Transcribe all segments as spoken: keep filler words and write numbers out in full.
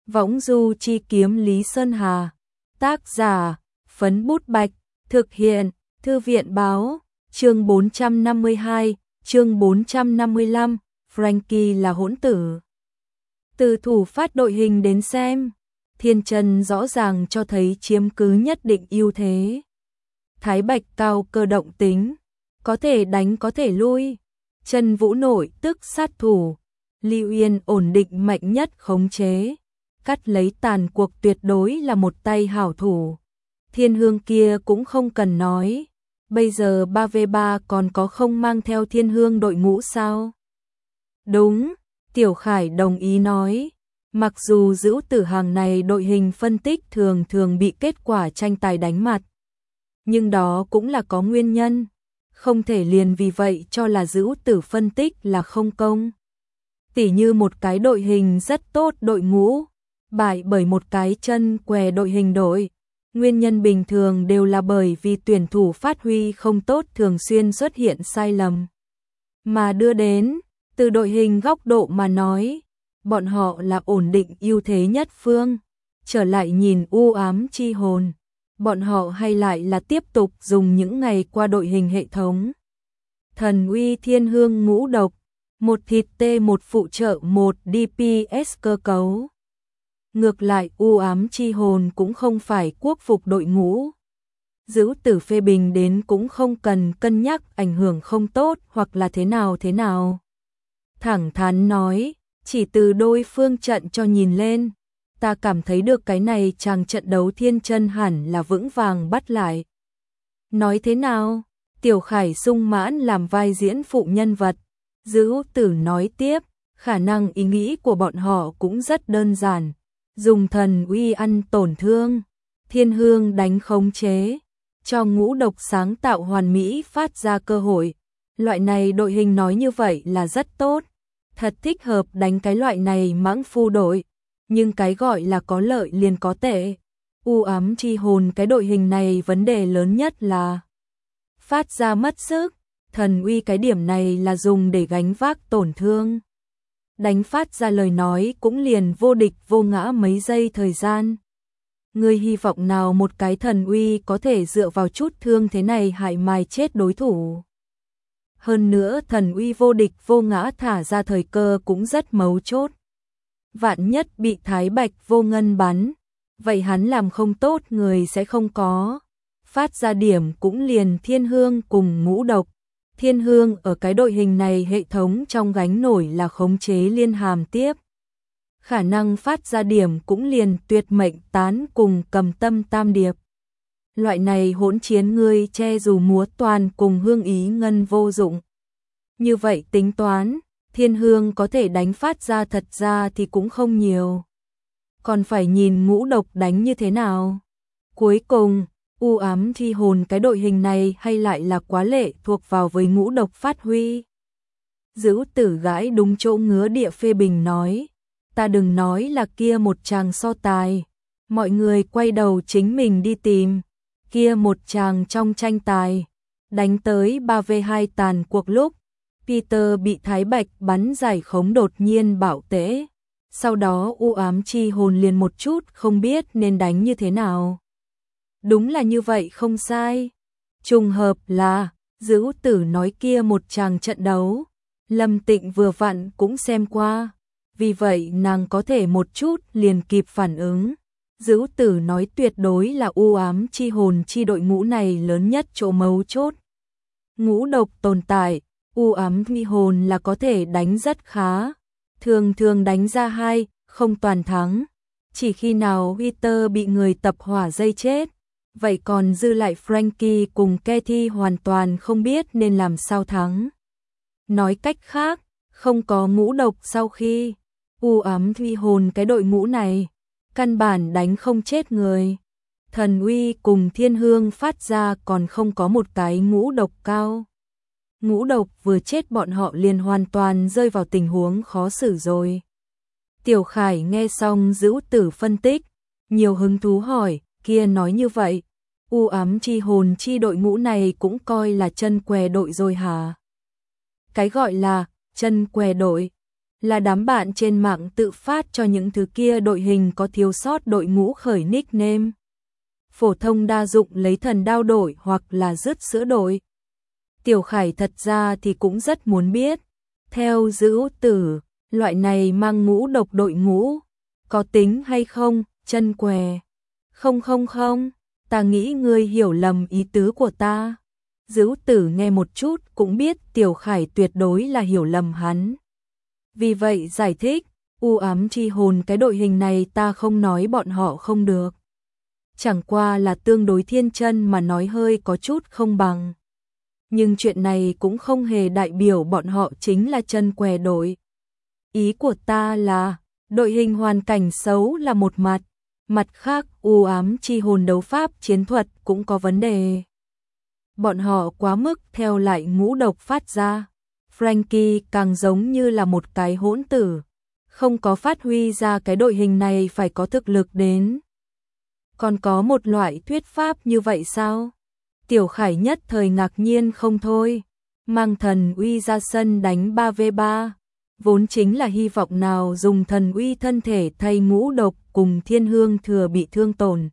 Võng du chi kiếm Lý Sơn Hà. Tác giả, Phấn Bút Bạch. Thực hiện, Thư viện báo. Chương bốn trăm năm mươi hai, chương bốn trăm năm mươi lăm, Frankie là hỗn tử. Từ thủ phát đội hình đến xem, Thiên Chân rõ ràng cho thấy chiếm cứ nhất định ưu thế. Thái Bạch cao cơ động tính, có thể đánh có thể lui. Trần Vũ nổi tức sát thủ, Lưu Yên ổn định mạnh nhất khống chế, cắt lấy tàn cuộc tuyệt đối là một tay hảo thủ. Thiên Hương kia cũng không cần nói, bây giờ ba vs ba còn có không mang theo Thiên Hương đội ngũ sao? Đúng, Tiểu Khải đồng ý nói, mặc dù Dữu Tử hàng này đội hình phân tích thường thường bị kết quả tranh tài đánh mặt, nhưng đó cũng là có nguyên nhân, không thể liền vì vậy cho là Dữu Tử phân tích là không công. Tỉ như một cái đội hình rất tốt đội ngũ, bại bởi một cái chân què đội hình đội. Nguyên nhân bình thường đều là bởi vì tuyển thủ phát huy không tốt thường xuyên xuất hiện sai lầm. Mà đưa đến, từ đội hình góc độ mà nói, bọn họ là ổn định ưu thế nhất phương. Trở lại nhìn u ám chi hồn, bọn họ hay lại là tiếp tục dùng những ngày qua đội hình hệ thống. Thần uy Thiên Hương ngũ độc, một thịt tê một phụ trợ một đê pê ét cơ cấu. Ngược lại u ám chi hồn cũng không phải quốc phục đội ngũ. Dữu Tử phê bình đến cũng không cần cân nhắc ảnh hưởng không tốt hoặc là thế nào thế nào. Thẳng thắn nói, chỉ từ đôi phương trận cho nhìn lên, ta cảm thấy được cái này chàng trận đấu Thiên Chân hẳn là vững vàng bắt lại. Nói thế nào? Tiểu Khải sung mãn làm vai diễn phụ nhân vật. Dữu Tử nói tiếp, khả năng ý nghĩ của bọn họ cũng rất đơn giản. Dùng thần uy ăn tổn thương, Thiên Hương đánh khống chế, cho ngũ độc sáng tạo hoàn mỹ phát ra cơ hội. Loại này đội hình nói như vậy là rất tốt, thật thích hợp đánh cái loại này mãng phu đội, nhưng cái gọi là có lợi liền có tệ. U ám chi hồn cái đội hình này vấn đề lớn nhất là phát ra mất sức, thần uy cái điểm này là dùng để gánh vác tổn thương. Đánh phát ra lời nói cũng liền vô địch vô ngã mấy giây thời gian. Ngươi hy vọng nào một cái thần uy có thể dựa vào chút thương thế này hại mài chết đối thủ. Hơn nữa thần uy vô địch vô ngã thả ra thời cơ cũng rất mấu chốt. Vạn nhất bị Thái Bạch vô ngân bắn, vậy hắn làm không tốt người sẽ không có. Phát ra điểm cũng liền Thiên Hương cùng ngũ độc. Thiên Hương ở cái đội hình này hệ thống trong gánh nổi là khống chế liên hàm tiếp. Khả năng phát ra điểm cũng liền tuyệt mệnh tán cùng cầm tâm tam điệp. Loại này hỗn chiến ngươi che dù múa toàn cùng hương ý ngân vô dụng. Như vậy tính toán, Thiên Hương có thể đánh phát ra thật ra thì cũng không nhiều. Còn phải nhìn ngũ độc đánh như thế nào. Cuối cùng, u ám thi hồn cái đội hình này hay lại là quá lệ thuộc vào với ngũ độc phát huy. Dữu Tử gãi đúng chỗ ngứa địa phê bình nói, ta đừng nói là kia một chàng so tài, mọi người quay đầu chính mình đi tìm, kia một chàng trong tranh tài, đánh tới ba vs hai tàn cuộc lúc, Peter bị Thái Bạch bắn giải khống đột nhiên bảo tễ, sau đó u ám chi hồn liền một chút không biết nên đánh như thế nào. Đúng là như vậy không sai. Trùng hợp là, Dữu Tử nói kia một chàng trận đấu, Lâm Tịnh vừa vặn cũng xem qua, vì vậy nàng có thể một chút liền kịp phản ứng. Dữu Tử nói tuyệt đối là u ám chi hồn chi đội ngũ này lớn nhất chỗ mấu chốt. Ngũ độc tồn tại, u ám chi hồn là có thể đánh rất khá, thường thường đánh ra hai, không toàn thắng. Chỉ khi nào Peter bị người tập hỏa dây chết, vậy còn dư lại Frankie cùng Katie hoàn toàn không biết nên làm sao thắng. Nói cách khác, không có ngũ độc sau khi u ám thi hồn cái đội ngũ này, căn bản đánh không chết người. Thần uy cùng Thiên Hương phát ra còn không có một cái ngũ độc cao. Ngũ độc vừa chết bọn họ liền hoàn toàn rơi vào tình huống khó xử rồi. Tiểu Khải nghe xong Dữu Tử phân tích, nhiều hứng thú hỏi, kia nói như vậy, u ám chi hồn chi đội ngũ này cũng coi là chân què đội rồi hả? Cái gọi là chân què đội, là đám bạn trên mạng tự phát cho những thứ kia đội hình có thiếu sót đội ngũ khởi nickname. Phổ thông đa dụng lấy thần đao đổi hoặc là rứt sữa đổi. Tiểu Khải thật ra thì cũng rất muốn biết. Theo Dữu Tử, loại này mang ngũ độc đội ngũ, có tính hay không, chân què. Không không không, ta nghĩ ngươi hiểu lầm ý tứ của ta. Dữu Tử nghe một chút cũng biết Tiểu Khải tuyệt đối là hiểu lầm hắn. Vì vậy giải thích, u ám chi hồn cái đội hình này ta không nói bọn họ không được. Chẳng qua là tương đối thiên chân mà nói hơi có chút không bằng. Nhưng chuyện này cũng không hề đại biểu bọn họ chính là chân què đội. Ý của ta là, đội hình hoàn cảnh xấu là một mặt, mặt khác u ám chi hồn đấu pháp chiến thuật cũng có vấn đề. Bọn họ quá mức theo lại ngũ độc phát ra. Frankie càng giống như là một cái hỗn tử, không có phát huy ra cái đội hình này phải có thực lực đến. Còn có một loại thuyết pháp như vậy sao? Tiểu Khải nhất thời ngạc nhiên không thôi, mang thần uy ra sân đánh ba vs ba, vốn chính là hy vọng nào dùng thần uy thân thể thay ngũ độc cùng thiên hương thừa bị thương tổn.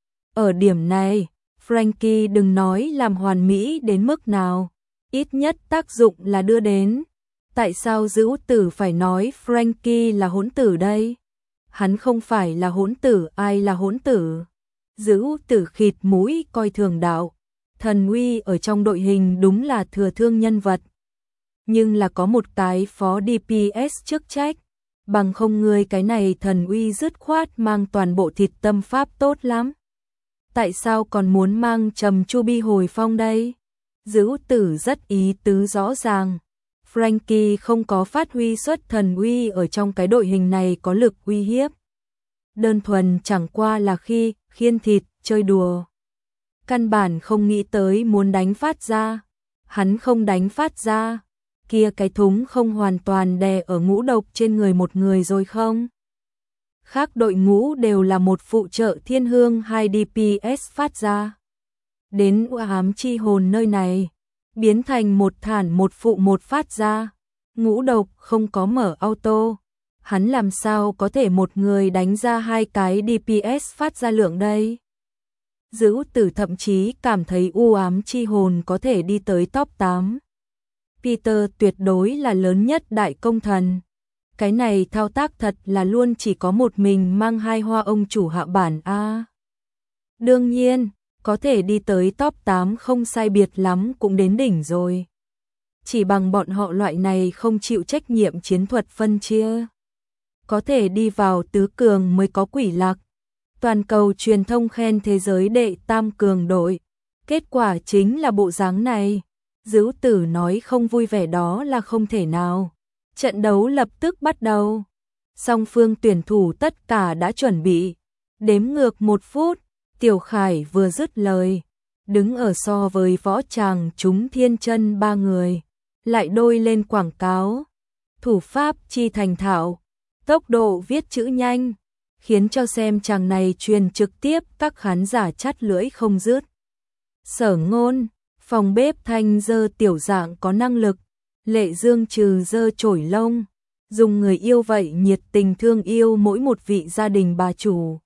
Ở điểm này, Frankie đừng nói làm hoàn mỹ đến mức nào, ít nhất tác dụng là đưa đến. Tại sao Dữu Tử phải nói Frankie là hỗn tử đây? Hắn không phải là hỗn tử, ai là hỗn tử? Dữu Tử khịt mũi coi thường đạo. Thần uy ở trong đội hình đúng là thừa thương nhân vật. Nhưng là có một cái phó đê pê ét chức trách. Bằng không người cái này thần uy dứt khoát mang toàn bộ thịt tâm pháp tốt lắm. Tại sao còn muốn mang trầm chu bi hồi phong đây? Dữu Tử rất ý tứ rõ ràng. Frankie không có phát huy xuất thần uy ở trong cái đội hình này có lực uy hiếp. Đơn thuần chẳng qua là khi khiên thịt, chơi đùa. Căn bản không nghĩ tới muốn đánh phát ra. Hắn không đánh phát ra. Kia cái thúng không hoàn toàn đè ở ngũ độc trên người một người rồi không? Khác đội ngũ đều là một phụ trợ thiên hương hai đê pê ét phát ra. Đến u ám chi hồn nơi này, biến thành một thản một phụ một phát ra. Ngũ độc không có mở auto. Hắn làm sao có thể một người đánh ra hai cái đê pê ét phát ra lượng đây? Dữu Tử thậm chí cảm thấy u ám chi hồn có thể đi tới top tám. Peter tuyệt đối là lớn nhất đại công thần. Cái này thao tác thật là luôn chỉ có một mình mang hai hoa ông chủ hạ bản a. Đương nhiên, có thể đi tới top tám không sai biệt lắm cũng đến đỉnh rồi. Chỉ bằng bọn họ loại này không chịu trách nhiệm chiến thuật phân chia. Có thể đi vào tứ cường mới có quỷ lạc. Toàn cầu truyền thông khen thế giới đệ tam cường đội. Kết quả chính là bộ dáng này. Dữu Tử nói không vui vẻ đó là không thể nào. Trận đấu lập tức bắt đầu. Song phương tuyển thủ tất cả đã chuẩn bị. Đếm ngược một phút, Tiểu Khải vừa dứt lời. Đứng ở so với võ tràng chúng thiên chân ba người. Lại đôi lên quảng cáo. Thủ pháp chi thành thạo. Tốc độ viết chữ nhanh. Khiến cho xem chàng này truyền trực tiếp các khán giả chát lưỡi không dứt. Sở Ngôn, phòng bếp Thanh dơ tiểu dạng có năng lực. Lệ Dương trừ dơ chổi lông. Dùng người yêu vậy nhiệt tình thương yêu mỗi một vị gia đình bà chủ.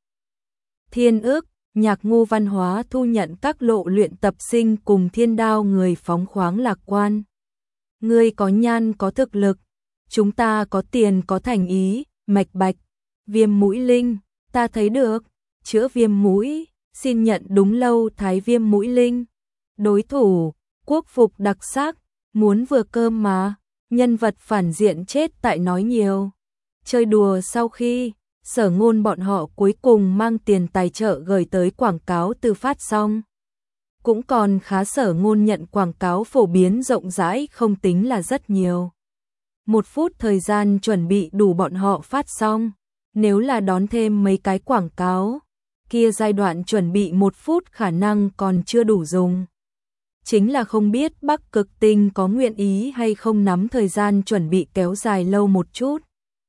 Thiên Ước, Nhạc Ngô Văn Hóa thu nhận các lộ luyện tập sinh cùng Thiên Đao người phóng khoáng lạc quan. Ngươi có nhan có thực lực. Chúng ta có tiền có thành ý, mạch bạch. Viêm mũi linh, ta thấy được. Chữa viêm mũi, xin nhận đúng lâu thái viêm mũi linh. Đối thủ, quốc phục đặc sắc, muốn vừa cơm mà. Nhân vật phản diện chết tại nói nhiều. Chơi đùa sau khi, Sở Ngôn bọn họ cuối cùng mang tiền tài trợ gửi tới quảng cáo từ phát xong. Cũng còn khá Sở Ngôn nhận quảng cáo phổ biến rộng rãi không tính là rất nhiều. Một phút thời gian chuẩn bị đủ bọn họ phát xong. Nếu là đón thêm mấy cái quảng cáo, kia giai đoạn chuẩn bị một phút khả năng còn chưa đủ dùng. Chính là không biết Bắc Cực Tinh có nguyện ý hay không nắm thời gian chuẩn bị kéo dài lâu một chút.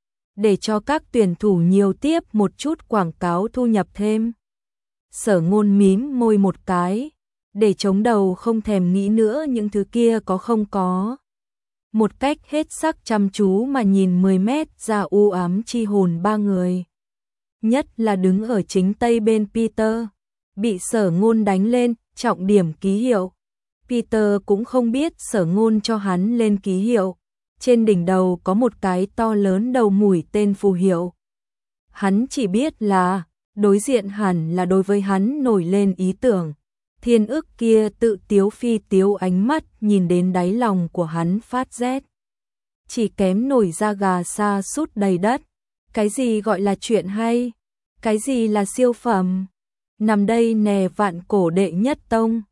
Để cho các tuyển thủ nhiều tiếp một chút quảng cáo thu nhập thêm. Sở Ngôn mím môi một cái, để chống đầu không thèm nghĩ nữa những thứ kia có không có. một cách hết sắc chăm chú mà nhìn mười mét ra u ám chi hồn ba người. Nhất là đứng ở chính tây bên Peter, bị Sở Ngôn đánh lên, trọng điểm ký hiệu. Peter cũng không biết Sở Ngôn cho hắn lên ký hiệu. Trên đỉnh đầu có một cái to lớn đầu mũi tên phù hiệu. Hắn chỉ biết là, đối diện hẳn là đối với hắn nổi lên ý tưởng. Thiên ức kia tự tiếu phi tiếu, ánh mắt nhìn đến đáy lòng của hắn phát rét. Chỉ kém nổi da gà sa sút đầy đất. Cái gì gọi là chuyện hay? Cái gì là siêu phẩm? Nằm đây nè vạn cổ đệ nhất tông.